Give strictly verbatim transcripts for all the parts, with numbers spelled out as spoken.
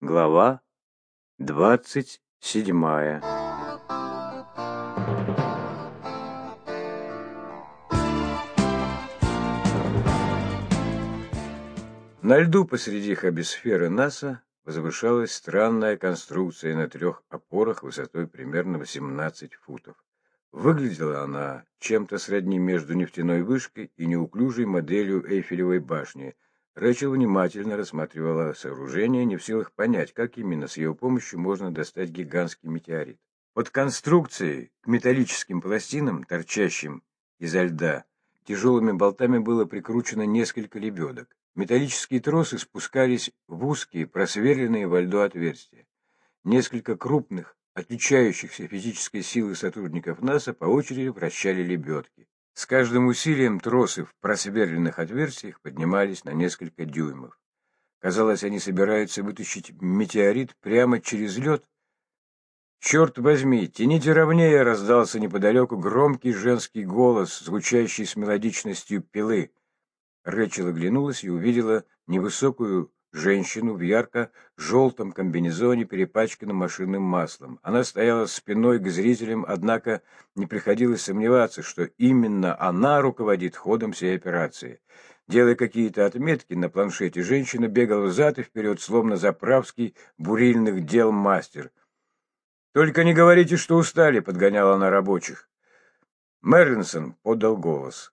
Глава двадцать седьмая. На льду посреди хабисферы НАСА возвышалась странная конструкция на трех опорах высотой примерно восемнадцать футов. Выглядела она чем-то сродни между нефтяной вышкой и неуклюжей моделью Эйфелевой башни. Рэчел внимательно рассматривала сооружение, не в силах понять, как именно с его помощью можно достать гигантский метеорит. Под конструкцией к металлическим пластинам, торчащим изо льда, тяжелыми болтами было прикручено несколько лебедок. Металлические тросы спускались в узкие, просверленные во льду отверстия. Несколько крупных, отличающихся физической силой сотрудников НАСА по очереди вращали лебедки. С каждым усилием тросы в просверленных отверстиях поднимались на несколько дюймов. Казалось, они собираются вытащить метеорит прямо через лед. «Черт возьми, тяните ровнее!» — раздался неподалеку громкий женский голос, звучащий с мелодичностью пилы. Рэчел оглянулась и увидела невысокую женщину в ярко-желтом комбинезоне, перепачканном машинным маслом. Она стояла спиной к зрителям, однако не приходилось сомневаться, что именно она руководит ходом всей операции. Делая какие-то отметки на планшете, женщина бегала взад и вперед, словно заправский бурильных дел мастер. «Только не говорите, что устали», — подгоняла она рабочих. Мерлинсон подал голос.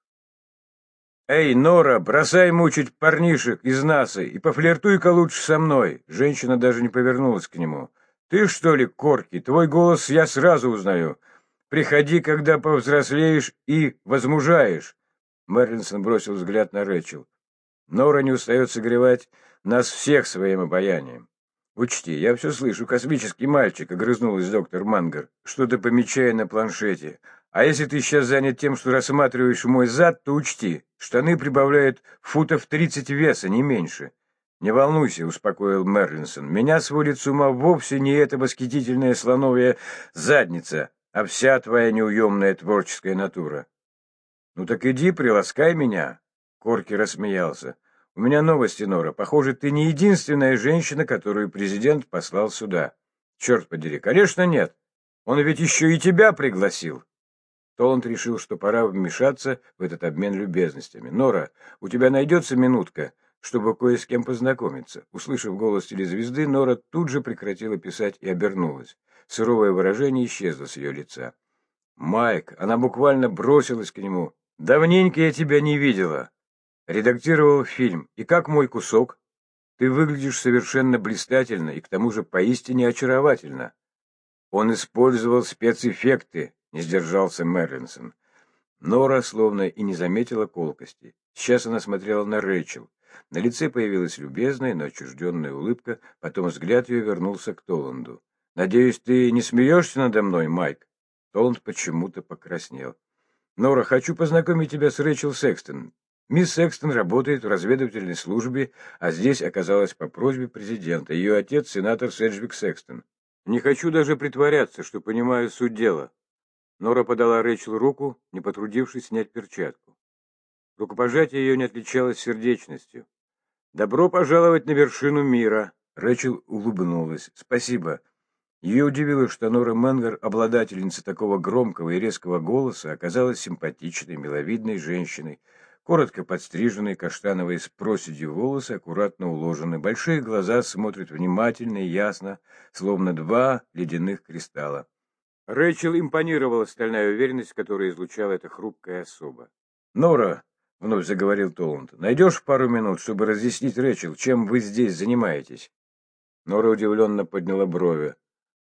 «Эй, Нора, бросай мучить парнишек из НАСА и пофлиртуй-ка лучше со мной!» Женщина даже не повернулась к нему. «Ты, что ли, Корки? Твой голос я сразу узнаю. Приходи, когда повзрослеешь и возмужаешь!» Мерлинсон бросил взгляд на Рэчел. «Нора не устает согревать нас всех своим обаянием. Учти, я все слышу, космический мальчик», — огрызнулась доктор Мангер, что-то помечая на планшете. «А если ты сейчас занят тем, что рассматриваешь мой зад, то учти, штаны прибавляют футов тридцать веса, не меньше». «Не волнуйся», — успокоил Мерлинсон, — «меня сводит с ума вовсе не эта восхитительная слоновья задница, а вся твоя неуемная творческая натура». «Ну так иди, приласкай меня», — Корки рассмеялся. «У меня новости, Нора. Похоже, ты не единственная женщина, которую президент послал сюда». «Черт подери, конечно нет. Он ведь еще и тебя пригласил». Толланд решил, что пора вмешаться в этот обмен любезностями. «Нора, у тебя найдется минутка, чтобы кое с кем познакомиться?» Услышав голос телезвезды, Нора тут же прекратила писать и обернулась. Суровое выражение исчезло с ее лица. «Майк!» Она буквально бросилась к нему. «Давненько я тебя не видела. Редактировал фильм. И как мой кусок? Ты выглядишь совершенно блистательно и к тому же поистине очаровательно». «Он использовал спецэффекты», — не сдержался Мерлинсон. Нора словно и не заметила колкости. Сейчас она смотрела на Рэчел. На лице появилась любезная, но отчужденная улыбка, потом взгляд ее вернулся к Толланду. «Надеюсь, ты не смеешься надо мной, Майк?» Толланд почему-то покраснел. «Нора, хочу познакомить тебя с Рэчел Секстон. Мисс Секстон работает в разведывательной службе, а здесь оказалась по просьбе президента. Ее отец — сенатор Седжвик Секстон. Не хочу даже притворяться, что понимаю суть дела». Нора подала Рэчел руку, не потрудившись снять перчатку. Рукопожатие ее не отличалось сердечностью. «Добро пожаловать на вершину мира!» Рэчел улыбнулась. «Спасибо». Ее удивило, что Нора Мангер, обладательница такого громкого и резкого голоса, оказалась симпатичной, миловидной женщиной. Коротко подстриженные, каштановые с проседью волосы аккуратно уложены. Большие глаза смотрят внимательно и ясно, словно два ледяных кристалла. Рэчел импонировала стальная уверенность, которую излучала эта хрупкая особа. «Нора», — вновь заговорил Толланд, — «найдешь пару минут, чтобы разъяснить Рэчел, чем вы здесь занимаетесь?» Нора удивленно подняла брови.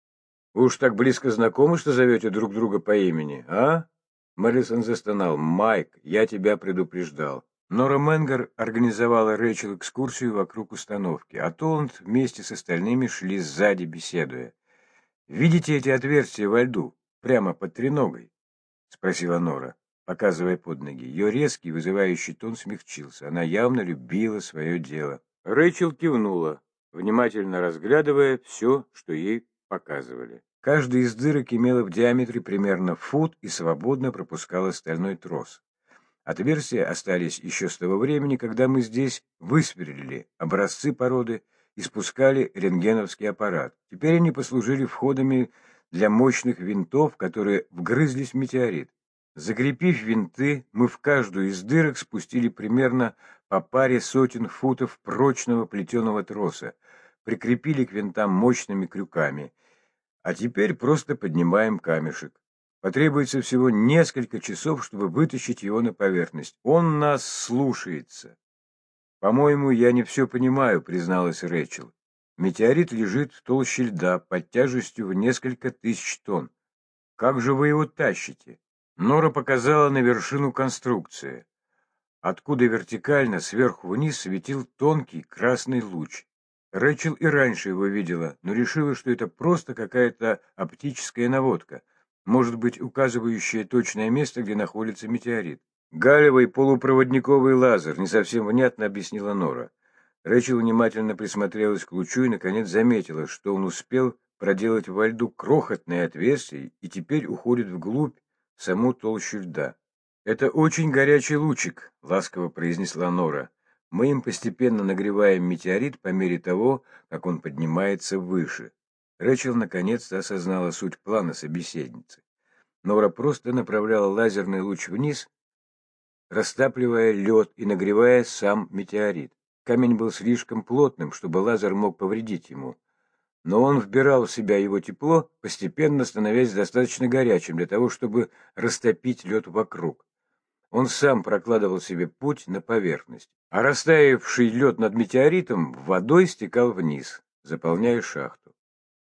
«Вы уж так близко знакомы, что зовете друг друга по имени, а?» Мэрилсон застонал. «Майк, я тебя предупреждал». Нора Мангер организовала Рэчел экскурсию вокруг установки, а Толланд вместе с остальными шли сзади, беседуя. «Видите эти отверстия во льду, прямо под треногой?» — спросила Нора, показывая под ноги. Ее резкий, вызывающий тон смягчился. Она явно любила свое дело. Рэчел кивнула, внимательно разглядывая все, что ей показывали. Каждая из дырок имела в диаметре примерно фут и свободно пропускала стальной трос. Отверстия остались еще с того времени, когда мы здесь высверлили образцы породы испускали рентгеновский аппарат. Теперь они послужили входами для мощных винтов, которые вгрызлись в метеорит. Закрепив винты, мы в каждую из дырок спустили примерно по паре сотен футов прочного плетеного троса, прикрепили к винтам мощными крюками, а теперь просто поднимаем камешек. Потребуется всего несколько часов, чтобы вытащить его на поверхность. Он нас слушается. «По-моему, я не все понимаю», — призналась Рэчел. «Метеорит лежит в толще льда под тяжестью в несколько тысяч тонн. Как же вы его тащите?» Нора показала на вершину конструкции, откуда вертикально сверху вниз светил тонкий красный луч. Рэчел и раньше его видела, но решила, что это просто какая-то оптическая наводка, может быть, указывающая точное место, где находится метеорит. «Галлевый полупроводниковый лазер», — не совсем внятно объяснила Нора. Рэчел внимательно присмотрелась к лучу и, наконец, заметила, что он успел проделать во льду крохотное отверстие и теперь уходит вглубь в саму толщу льда. «Это очень горячий лучик», — ласково произнесла Нора. «Мы им постепенно нагреваем метеорит по мере того, как он поднимается выше». Рэчел наконец-то осознала суть плана собеседницы. Нора просто направляла лазерный луч вниз, растапливая лед и нагревая сам метеорит. Камень был слишком плотным, чтобы лазер мог повредить ему, но он вбирал в себя его тепло, постепенно становясь достаточно горячим для того, чтобы растопить лед вокруг. Он сам прокладывал себе путь на поверхность, а растаявший лед над метеоритом водой стекал вниз, заполняя шахту.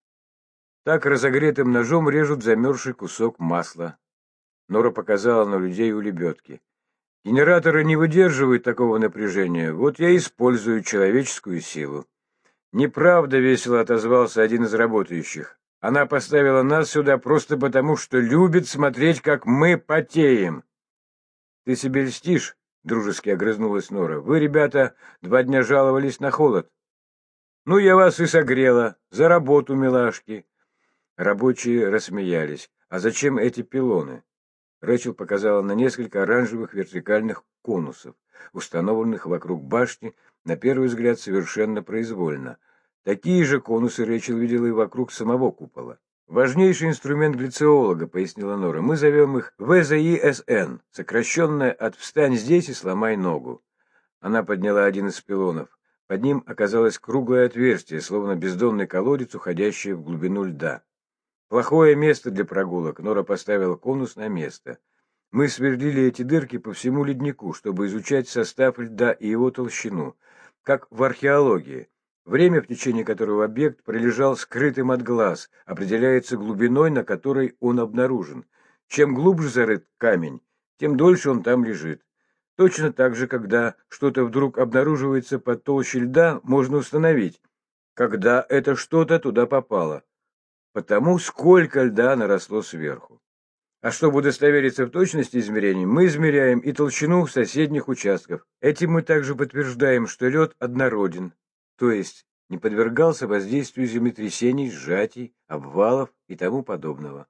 Так разогретым ножом режут замерзший кусок масла. Нора показала на людей у лебедки. Генераторы не выдерживают такого напряжения, вот я использую человеческую силу. Неправда, весело отозвался один из работающих. Она поставила нас сюда просто потому, что любит смотреть, как мы потеем. Ты себе льстишь? Дружески огрызнулась Нора. Вы, ребята, два дня жаловались на холод. Ну, я вас и согрела. За работу, милашки. Рабочие рассмеялись. А зачем эти пилоны? Рэчел показала на несколько оранжевых вертикальных конусов, установленных вокруг башни, на первый взгляд совершенно произвольно. Такие же конусы Рэчел видела и вокруг самого купола. «Важнейший инструмент глициолога», — пояснила Нора. «Мы зовем их вэ зэ и эс эн, сокращенное от «встань здесь и сломай ногу». Она подняла один из пилонов. Под ним оказалось круглое отверстие, словно бездонный колодец, уходящий в глубину льда. Плохое место для прогулок. Нора поставила конус на место. Мы сверлили эти дырки по всему леднику, чтобы изучать состав льда и его толщину, как в археологии. Время, в течение которого объект пролежал скрытым от глаз, определяется глубиной, на которой он обнаружен. Чем глубже зарыт камень, тем дольше он там лежит. Точно так же, когда что-то вдруг обнаруживается под толщей льда, можно установить, когда это что-то туда попало. Потому сколько льда наросло сверху. А чтобы удостовериться в точности измерений, мы измеряем и толщину соседних участков. Этим мы также подтверждаем, что лед однороден, то есть не подвергался воздействию землетрясений, сжатий, обвалов и тому подобного.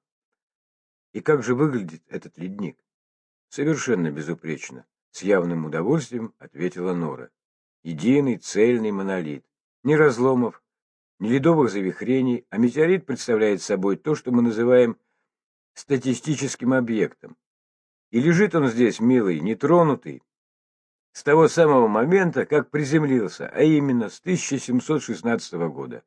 И как же выглядит этот ледник? Совершенно безупречно, с явным удовольствием ответила Нора. Единый цельный монолит. Ни разломов, ни ледовых завихрений, а метеорит представляет собой то, что мы называем статистическим объектом. И лежит он здесь, милый, нетронутый, с того самого момента, как приземлился, а именно с тысяча семьсот шестнадцатого года.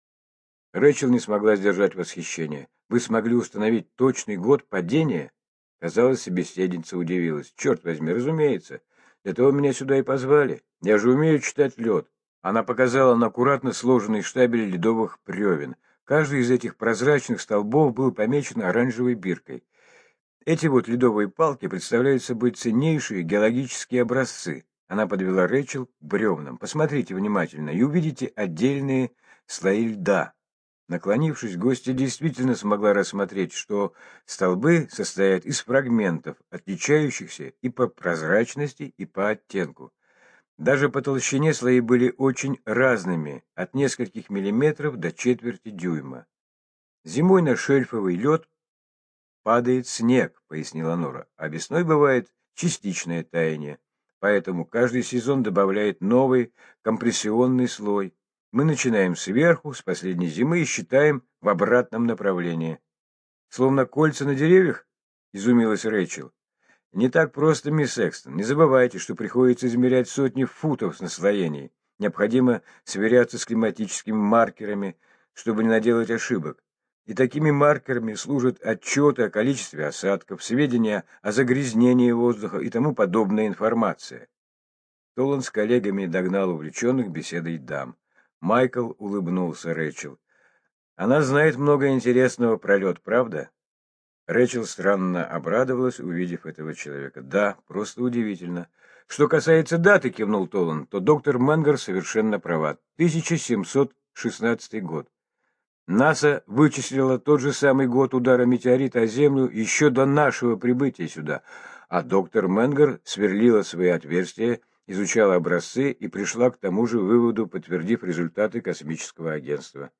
Рэчел не смогла сдержать восхищение. Вы смогли установить точный год падения? Казалось, собеседница удивилась. Черт возьми, разумеется. Для того меня сюда и позвали. Я же умею читать лед. Она показала на аккуратно сложенный штабель ледовых бревен. Каждый из этих прозрачных столбов был помечен оранжевой биркой. Эти вот ледовые палки представляют собой ценнейшие геологические образцы. Она подвела Рэчел к бревнам. Посмотрите внимательно и увидите отдельные слои льда. Наклонившись, гостья действительно смогла рассмотреть, что столбы состоят из фрагментов, отличающихся и по прозрачности, и по оттенку. Даже по толщине слои были очень разными, от нескольких миллиметров до четверти дюйма. Зимой на шельфовый лед падает снег, пояснила Нора, а весной бывает частичное таяние, поэтому каждый сезон добавляет новый компрессионный слой. Мы начинаем сверху, с последней зимы, и считаем в обратном направлении. Словно кольца на деревьях? Изумилась Рэйчел. Не так просто, мисс Экстон. Не забывайте, что приходится измерять сотни футов с наслоений. Необходимо сверяться с климатическими маркерами, чтобы не наделать ошибок. И такими маркерами служат отчеты о количестве осадков, сведения о загрязнении воздуха и тому подобная информация. Толланд с коллегами догнал увлеченных беседой дам. Майкл улыбнулся Рэйчел. Она знает много интересного про лед, правда? Рэйчел странно обрадовалась, увидев этого человека. Да, просто удивительно. Что касается даты, кивнул Толланд, то доктор Менгер совершенно права. тысяча семьсот шестнадцатый год. НАСА вычислила тот же самый год удара метеорита о Землю еще до нашего прибытия сюда, а доктор Менгер сверлила свои отверстия, изучала образцы и пришла к тому же выводу, подтвердив результаты космического агентства.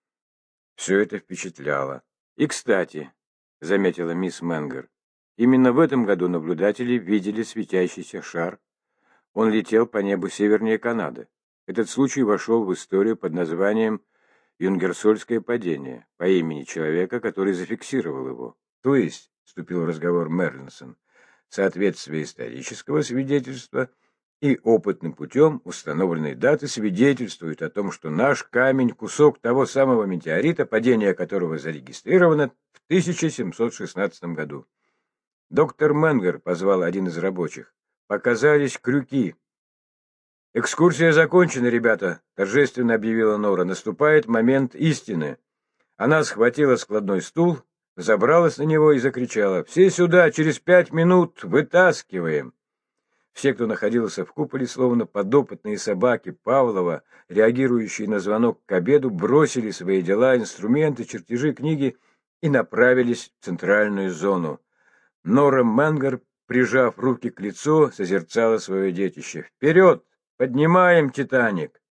Все это впечатляло. И, кстати, заметила мисс Менгер, именно в этом году наблюдатели видели светящийся шар. Он летел по небу севернее Канады. Этот случай вошел в историю под названием «Юнгерсольское падение» по имени человека, который зафиксировал его. То есть, вступил в разговор Мерлинсон, соответствие исторического свидетельства и опытным путем установленной даты свидетельствуют о том, что наш камень – кусок того самого метеорита, падение которого зарегистрировано в тысяча семьсот шестнадцатом году. Доктор Менгер позвал один из рабочих. Показались крюки. «Экскурсия закончена, ребята», – торжественно объявила Нора. «Наступает момент истины». Она схватила складной стул, забралась на него и закричала: «Все сюда, через пять минут вытаскиваем!» Все, кто находился в куполе, словно подопытные собаки Павлова, реагирующие на звонок к обеду, бросили свои дела, инструменты, чертежи, книги и направились в центральную зону. Нора Менгер, прижав руки к лицу, созерцала свое детище. «Вперед! Поднимаем Титаник!»